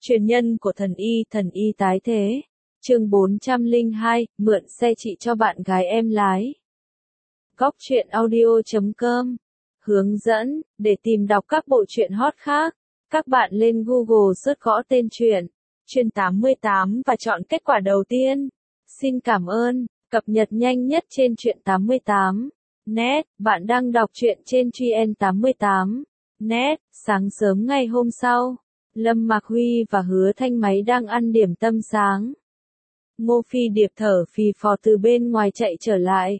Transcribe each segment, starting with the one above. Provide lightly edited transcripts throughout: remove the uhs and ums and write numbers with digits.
Truyền nhân của thần y tái thế. Chương 402, mượn xe chị cho bạn gái em lái. Góc truyện audio.com. Hướng dẫn, để tìm đọc các bộ truyện hot khác, các bạn lên Google search gõ tên truyện, Truyện 88 và chọn kết quả đầu tiên. Xin cảm ơn, cập nhật nhanh nhất trên Truyện 88. Net, bạn đang đọc truyện trên Truyện 88. Net, sáng sớm ngày hôm sau. Lâm Mạc Huy và Hứa Thanh Máy đang ăn điểm tâm sáng. Ngô Phi Điệp thở phì phò từ bên ngoài chạy trở lại.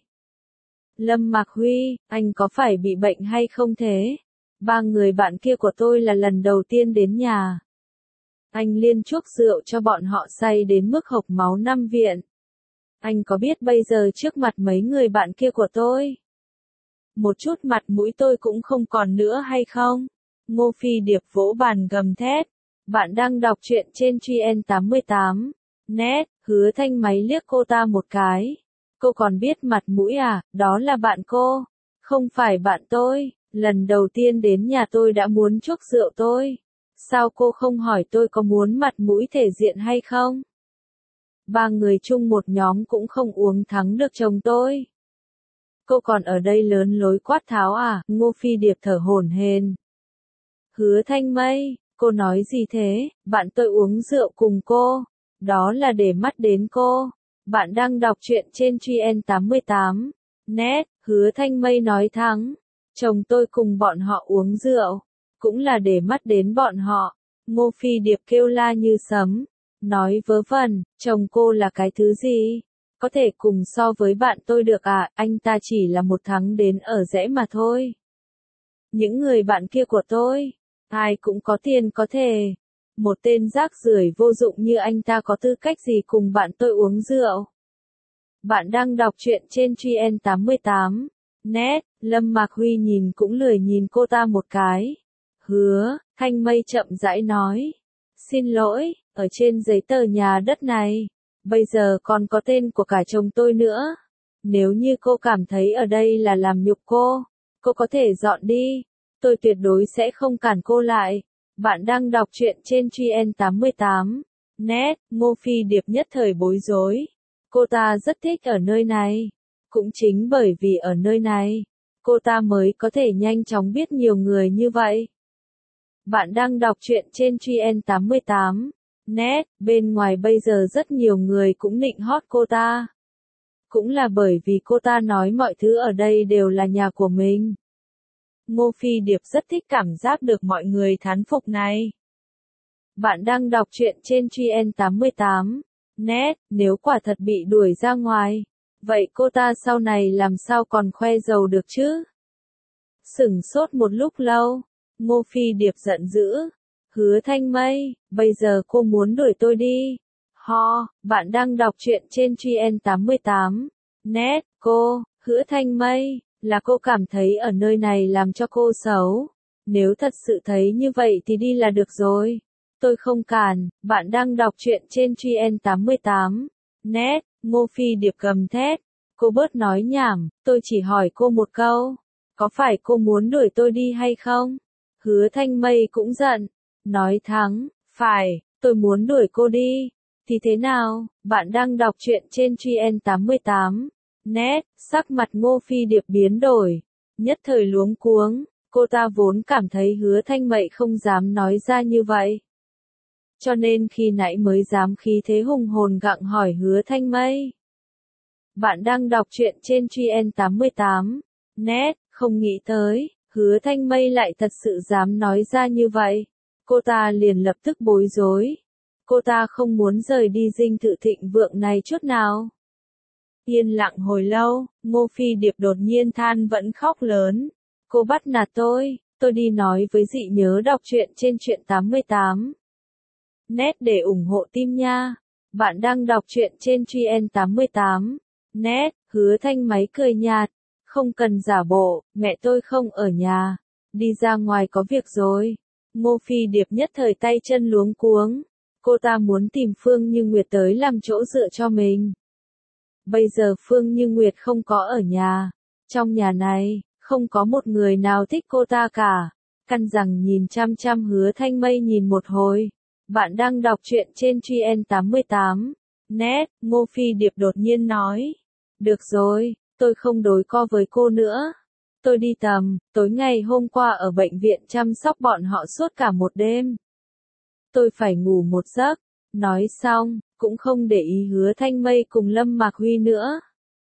Lâm Mạc Huy, anh có phải bị bệnh hay không thế? Ba người bạn kia của tôi là lần đầu tiên đến nhà. Anh liên chuốc rượu cho bọn họ say đến mức hộc máu nằm viện. Anh có biết bây giờ trước mặt mấy người bạn kia của tôi, một chút mặt mũi tôi cũng không còn nữa hay không? Ngô Phi Điệp vỗ bàn gầm thét. Bạn đang đọc truyện trên Truyện 88. Net, Hứa Thanh Máy liếc cô ta một cái. Cô còn biết mặt mũi à, đó là bạn cô. Không phải bạn tôi, lần đầu tiên đến nhà tôi đã muốn chuốc rượu tôi. Sao cô không hỏi tôi có muốn mặt mũi thể diện hay không? Ba người chung một nhóm cũng không uống thắng được chồng tôi. Cô còn ở đây lớn lối quát tháo à? Ngô Phi Điệp thở hổn hển. Hứa Thanh Mây, cô nói gì thế? Bạn tôi uống rượu cùng cô. Đó là để mắt đến cô. Bạn đang đọc truyện trên Truyện 88. Net, Hứa Thanh Mây nói thắng. Chồng tôi cùng bọn họ uống rượu, cũng là để mắt đến bọn họ. Ngô Phi Điệp kêu la như sấm. Nói vớ vẩn, chồng cô là cái thứ gì? Có thể cùng so với bạn tôi được à? Anh ta chỉ là một thắng đến ở rẽ mà thôi. Những người bạn kia của tôi, ai cũng có tiền có thể. Một tên rác rưởi vô dụng như anh ta có tư cách gì cùng bạn tôi uống rượu? Bạn đang đọc truyện trên Truyện 88. Net, Lâm Mạc Huy nhìn cũng lười nhìn cô ta một cái. Hứa Thanh Mây chậm rãi nói. Xin lỗi, ở trên giấy tờ nhà đất này, bây giờ còn có tên của cả chồng tôi nữa. Nếu như cô cảm thấy ở đây là làm nhục cô có thể dọn đi. Tôi tuyệt đối sẽ không cản cô lại. Bạn đang đọc truyện trên Truyện 88. Net, Ngô Phi Điệp nhất thời bối rối. Cô ta rất thích ở nơi này. Cũng chính bởi vì ở nơi này, cô ta mới có thể nhanh chóng biết nhiều người như vậy. Bạn đang đọc truyện trên Truyện 88. Net, bên ngoài bây giờ rất nhiều người cũng nịnh hót cô ta. Cũng là bởi vì cô ta nói mọi thứ ở đây đều là nhà của mình. Ngô Phi Điệp rất thích cảm giác được mọi người thán phục này. Bạn đang đọc truyện trên Truyện 88. Net, nếu quả thật bị đuổi ra ngoài, vậy cô ta sau này làm sao còn khoe giàu được chứ? Sửng sốt một lúc lâu, Ngô Phi Điệp giận dữ. Hứa Thanh Mây, bây giờ cô muốn đuổi tôi đi. Bạn đang đọc truyện trên Truyện 88. Net, Hứa Thanh Mây, là cô cảm thấy ở nơi này làm cho cô xấu. Nếu thật sự thấy như vậy thì đi là được rồi. Tôi không cản. Bạn đang đọc truyện trên Truyện 88. Net, Ngô Phi Điệp gầm thét. Cô bớt nói nhảm, tôi chỉ hỏi cô một câu. Có phải cô muốn đuổi tôi đi hay không? Hứa Thanh Mây cũng giận. Nói thắng, phải, tôi muốn đuổi cô đi. Thì thế nào? Bạn đang đọc truyện trên Truyện 88. Net, sắc mặt Ngô Phi Điệp biến đổi. Nhất thời luống cuống, cô ta vốn cảm thấy Hứa Thanh Mây không dám nói ra như vậy. Cho nên khi nãy mới dám khí thế hùng hồn gặng hỏi Hứa Thanh Mây. Bạn đang đọc truyện trên Truyện 88. Net, không nghĩ tới, Hứa Thanh Mây lại thật sự dám nói ra như vậy. Cô ta liền lập tức bối rối. Cô ta không muốn rời đi dinh thự thịnh vượng này chút nào. Yên lặng hồi lâu, Ngô Phi Điệp đột nhiên than vẫn khóc lớn. Cô bắt nạt tôi đi nói với dị nhớ đọc truyện trên Truyện 88. Net để ủng hộ team nha. Bạn đang đọc truyện trên Truyện 88. Net, Hứa Thanh Máy cười nhạt. Không cần giả bộ, mẹ tôi không ở nhà. Đi ra ngoài có việc rồi. Ngô Phi Điệp nhất thời tay chân luống cuống. Cô ta muốn tìm Phương Như Nguyệt tới làm chỗ dựa cho mình. Bây giờ Phương Như Nguyệt không có ở nhà. Trong nhà này, không có một người nào thích cô ta cả. Căn rằng nhìn chăm chăm Hứa Thanh Mây nhìn một hồi. Bạn đang đọc truyện trên Truyện88. Net, Ngô Phi Điệp đột nhiên nói. Được rồi, tôi không đối co với cô nữa. Tôi đi tầm, tối ngày hôm qua ở bệnh viện chăm sóc bọn họ suốt cả một đêm. Tôi phải ngủ một giấc. Nói xong, cũng không để ý Hứa Thanh Mây cùng Lâm Mạc Huy nữa.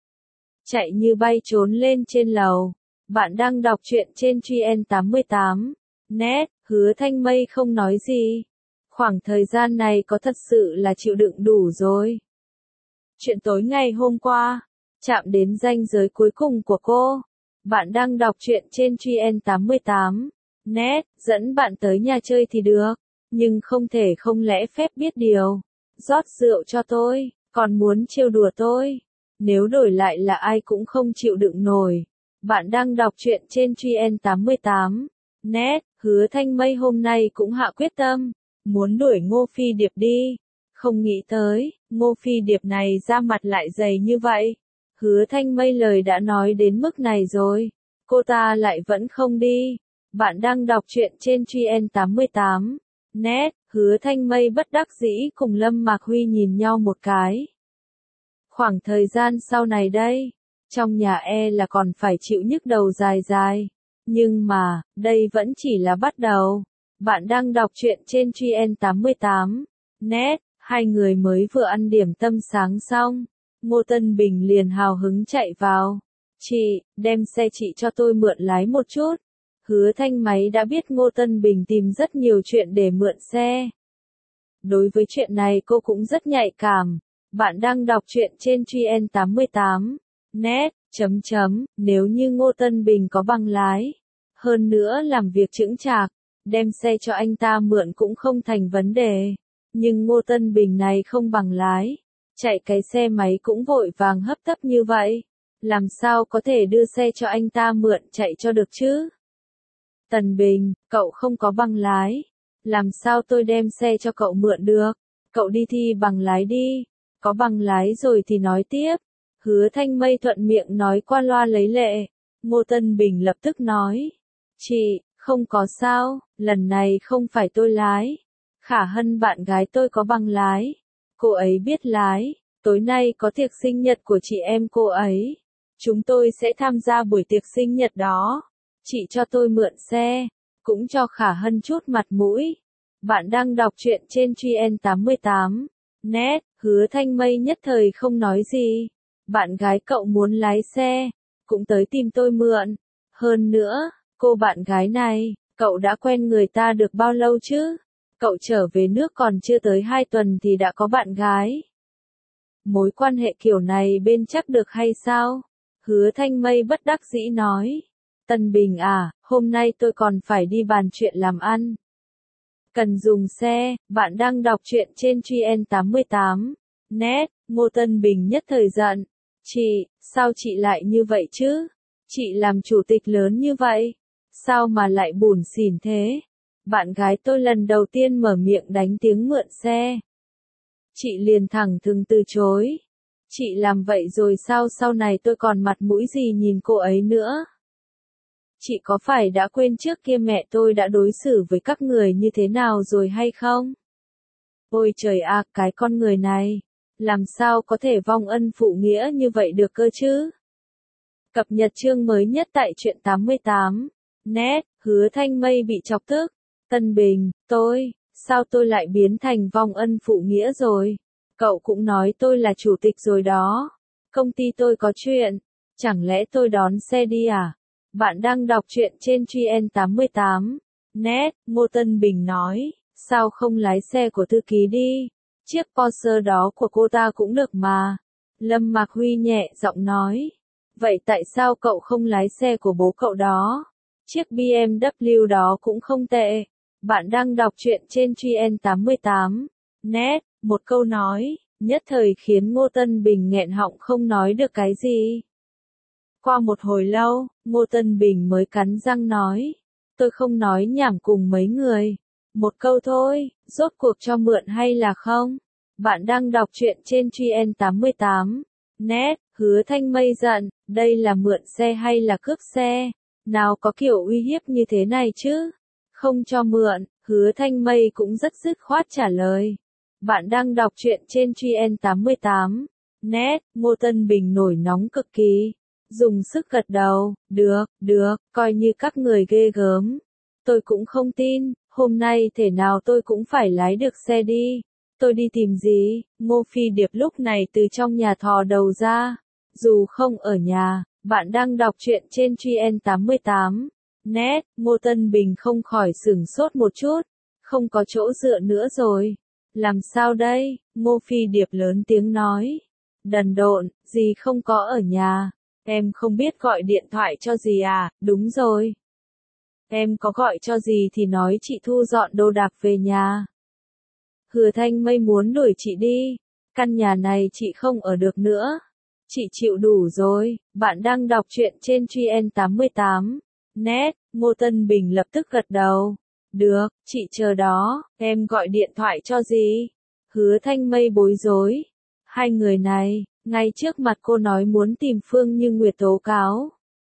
Chạy như bay trốn lên trên lầu. Bạn đang đọc truyện trên Truyện88. Net, Hứa Thanh Mây không nói gì. Khoảng thời gian này có thật sự là chịu đựng đủ rồi. Chuyện tối ngày hôm qua, chạm đến ranh giới cuối cùng của cô. Bạn đang đọc truyện trên Truyện88. Net, dẫn bạn tới nhà chơi thì được, nhưng không thể không lẽ phép biết điều. Rót rượu cho tôi, còn muốn trêu đùa tôi. Nếu đổi lại là ai cũng không chịu đựng nổi. Bạn đang đọc truyện trên Truyện88. Net, Hứa Thanh Mây hôm nay cũng hạ quyết tâm, muốn đuổi Ngô Phi Điệp đi. Không nghĩ tới, Ngô Phi Điệp này ra mặt lại dày như vậy. Hứa Thanh Mây lời đã nói đến mức này rồi, cô ta lại vẫn không đi. Bạn đang đọc truyện trên Truyện88. Net, Hứa Thanh Mây bất đắc dĩ cùng Lâm Mạc Huy nhìn nhau một cái. Khoảng thời gian sau này đây, trong nhà là còn phải chịu nhức đầu dài dài. Nhưng mà, đây vẫn chỉ là bắt đầu. Bạn đang đọc truyện trên Truyện88. Net, hai người mới vừa ăn điểm tâm sáng xong. Ngô Tân Bình liền hào hứng chạy vào. Chị, đem xe chị cho tôi mượn lái một chút. Hứa Thanh Máy đã biết Ngô Tân Bình tìm rất nhiều chuyện để mượn xe. Đối với chuyện này cô cũng rất nhạy cảm. Bạn đang đọc truyện trên Truyện88. Net, nếu như Ngô Tân Bình có bằng lái, hơn nữa làm việc chững chạc, đem xe cho anh ta mượn cũng không thành vấn đề. Nhưng Ngô Tân Bình này không bằng lái, chạy cái xe máy cũng vội vàng hấp tấp như vậy. Làm sao có thể đưa xe cho anh ta mượn chạy cho được chứ? Tần Bình, cậu không có bằng lái. Làm sao tôi đem xe cho cậu mượn được? Cậu đi thi bằng lái đi. Có bằng lái rồi thì nói tiếp. Hứa Thanh Mây thuận miệng nói qua loa lấy lệ. Ngô Tân Bình lập tức nói. Chị, không có sao, lần này không phải tôi lái. Khả Hân bạn gái tôi có bằng lái. Cô ấy biết lái. Tối nay có tiệc sinh nhật của chị em cô ấy. Chúng tôi sẽ tham gia buổi tiệc sinh nhật đó. Chị cho tôi mượn xe, cũng cho Khả Hân chút mặt mũi. Bạn đang đọc truyện trên Truyện88. Net, Hứa Thanh Mây nhất thời không nói gì. Bạn gái cậu muốn lái xe, cũng tới tìm tôi mượn. Hơn nữa, cô bạn gái này, cậu đã quen người ta được bao lâu chứ? Cậu trở về nước còn chưa tới 2 tuần thì đã có bạn gái. Mối quan hệ kiểu này bên chắc được hay sao? Hứa Thanh Mây bất đắc dĩ nói. Tân Bình à, hôm nay tôi còn phải đi bàn chuyện làm ăn. Cần dùng xe, bạn đang đọc truyện trên Truyện88. Net, Ngô Tân Bình nhất thời giận. Chị, sao chị lại như vậy chứ? Chị làm chủ tịch lớn như vậy, sao mà lại bủn xỉn thế? Bạn gái tôi lần đầu tiên mở miệng đánh tiếng mượn xe. Chị liền thẳng thừng từ chối. Chị làm vậy rồi sao sau này tôi còn mặt mũi gì nhìn cô ấy nữa? Chị có phải đã quên trước kia mẹ tôi đã đối xử với các người như thế nào rồi hay không? Ôi trời ạ, cái con người này, làm sao có thể vong ân phụ nghĩa như vậy được cơ chứ? Cập nhật chương mới nhất tại Truyện88. Net, Hứa Thanh Mây bị chọc tức. Tân Bình, sao tôi lại biến thành vong ân phụ nghĩa rồi? Cậu cũng nói tôi là chủ tịch rồi đó. Công ty tôi có chuyện, chẳng lẽ tôi đón xe đi à? Bạn đang đọc truyện trên Truyện88. Net, Ngô Tân Bình nói, sao không lái xe của thư ký đi? Chiếc Porsche đó của cô ta cũng được mà. Lâm Mạc Huy nhẹ giọng nói. Vậy tại sao cậu không lái xe của bố cậu đó? Chiếc BMW đó cũng không tệ. Bạn đang đọc truyện trên Truyện88. Net, một câu nói, nhất thời khiến Ngô Tân Bình nghẹn họng không nói được cái gì. Qua một hồi lâu, Ngô Tân Bình mới cắn răng nói. Tôi không nói nhảm cùng mấy người. Một câu thôi, rốt cuộc cho mượn hay là không? Bạn đang đọc truyện trên Truyện88. Net, Hứa Thanh Mây giận, đây là mượn xe hay là cướp xe? Nào có kiểu uy hiếp như thế này chứ? Không cho mượn, Hứa Thanh Mây cũng rất dứt khoát trả lời. Bạn đang đọc truyện trên Truyện 88. Net, Ngô Tân Bình nổi nóng cực kỳ. Dùng sức gật đầu, được, coi như các người ghê gớm. Tôi cũng không tin, hôm nay thể nào tôi cũng phải lái được xe đi. Tôi đi tìm gì? Ngô Phi Điệp lúc này từ trong nhà thò đầu ra. Dù không ở nhà, bạn đang đọc truyện trên Truyện 88. Net, Ngô Tân Bình không khỏi sửng sốt một chút. Không có chỗ dựa nữa rồi. Làm sao đây? Ngô Phi Điệp lớn tiếng nói. Đần độn, dì không có ở nhà. Em không biết gọi điện thoại cho dì à? Đúng rồi. Em có gọi cho dì thì nói chị thu dọn đồ đạc về nhà. Hứa Thanh Mây muốn đuổi chị đi. Căn nhà này chị không ở được nữa. Chị chịu đủ rồi. Bạn đang đọc truyện trên Truyện 88. Net, Ngô Tân Bình lập tức gật đầu. Được, chị chờ đó, em gọi điện thoại cho dì. Hứa Thanh Mây bối rối. Hai người này, ngay trước mặt cô nói muốn tìm Phương Như Nguyệt tố cáo.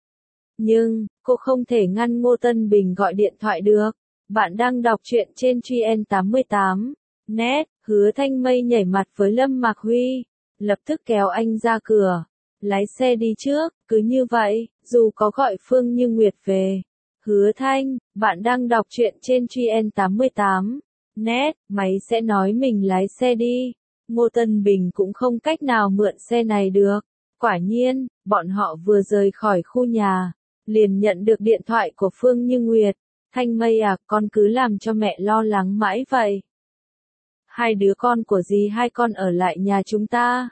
Nhưng, cô không thể ngăn Ngô Tân Bình gọi điện thoại được. Bạn đang đọc truyện trên Truyện 88. Net, Hứa Thanh Mây nhảy mặt với Lâm Mạc Huy. Lập tức kéo anh ra cửa. Lái xe đi trước, cứ như vậy, dù có gọi Phương Như Nguyệt về. Hứa Thanh, bạn đang đọc truyện trên Truyện 88. Net, máy sẽ nói mình lái xe đi. Ngô Tân Bình cũng không cách nào mượn xe này được. Quả nhiên, bọn họ vừa rời khỏi khu nhà, liền nhận được điện thoại của Phương Như Nguyệt. Thanh Mây à, con cứ làm cho mẹ lo lắng mãi vậy. Hai đứa con của dì hai con ở lại nhà chúng ta.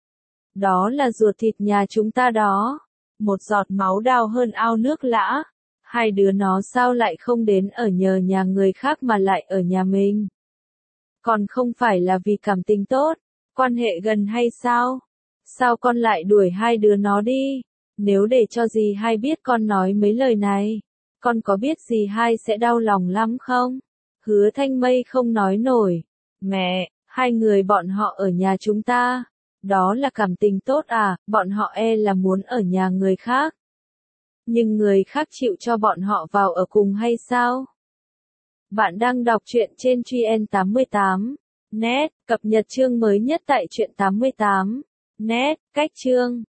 Đó là ruột thịt nhà chúng ta đó. Một giọt máu đau hơn ao nước lã. Hai đứa nó sao lại không đến ở nhờ nhà người khác mà lại ở nhà mình? Còn không phải là vì cảm tình tốt, quan hệ gần hay sao? Sao con lại đuổi hai đứa nó đi? Nếu để cho dì hai biết con nói mấy lời này, con có biết dì hai sẽ đau lòng lắm không? Hứa Thanh Mây không nói nổi. Mẹ, hai người bọn họ ở nhà chúng ta. Đó là cảm tình tốt à, bọn họ là muốn ở nhà người khác. Nhưng người khác chịu cho bọn họ vào ở cùng hay sao? Bạn đang đọc truyện trên Truyện 88. Net, cập nhật chương mới nhất tại Truyện 88. Net, cách chương